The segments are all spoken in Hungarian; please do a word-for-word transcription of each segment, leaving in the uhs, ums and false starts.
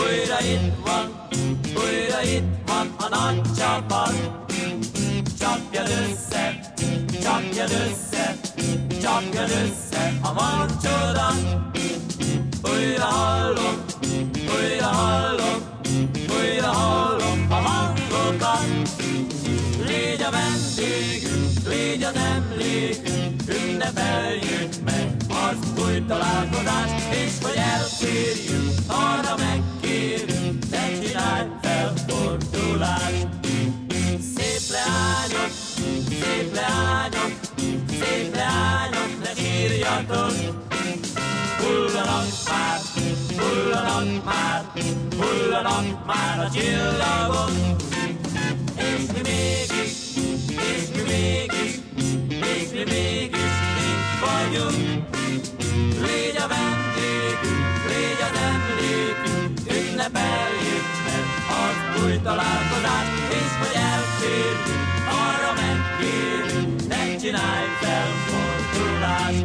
Újra itt van, újra itt van a nagy csapat. Csapjad össze, csapjad össze, csapjad össze a mancsodat. Újra hallom, újra hallom, újra hallom a hangokat. Légy a vendégünk, légy az emlékünk, ünnepeljük meg az új találkozást, és hogy elférjünk, arra megkérünk, ne csinálj felfordulást. Szép leányok, szép leányok, szép leányok, ne sírjatok. Hullanak már, hullanak már, hullanak már a csillagok. És mi mégis, és mi mégis, és mi mégis itt vagyunk. Légy a vendégünk, légy az emlékünk, ünnepeljük meg az új találkozást, és hogy elférjünk, arra megkérünk, ne csinálj felfordulást.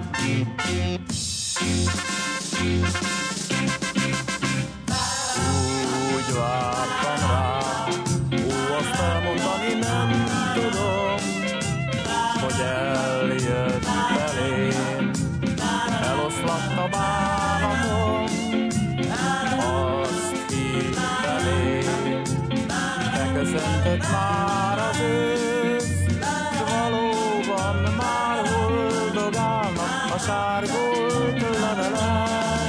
Úgy vártam rá, ó, azt elmondani nem tudom, hogy eljött belém, eloszlatt a bánatom, azt hitt belém, beköszöntött már az ősz, s valóban már huldogálnak a sárgult levelek.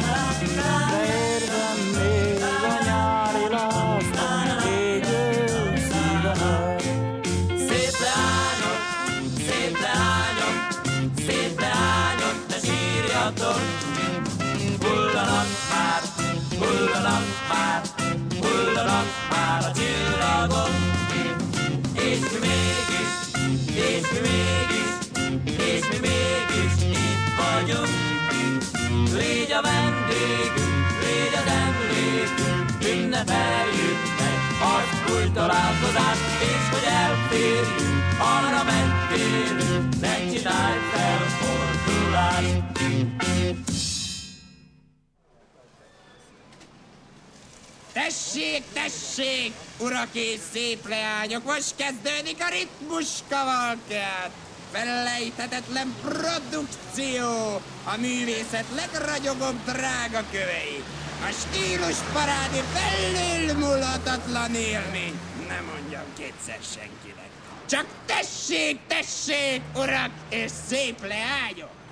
Hullanak már, hullanak már, hullanak már a csillagok. És mi mégis, és mi mégis, és mi mégis itt vagyunk. Légy a vendégünk, légy az emlékünk, ünnepeljük meg az új találkozást, és hogy elférjünk, arra megtérünk, ne csinálj felfordulást. Tessék, tessék, urak és szép leányok, most kezdődik a ritmus kavalkád. Felejthetetlen produkció, a művészet legragyogóbb drága kövei. A stílus parádé felülmúlhatatlan élmény, nem mondjam kétszer senkinek. Csak tessék, tessék, urak és szép leányok!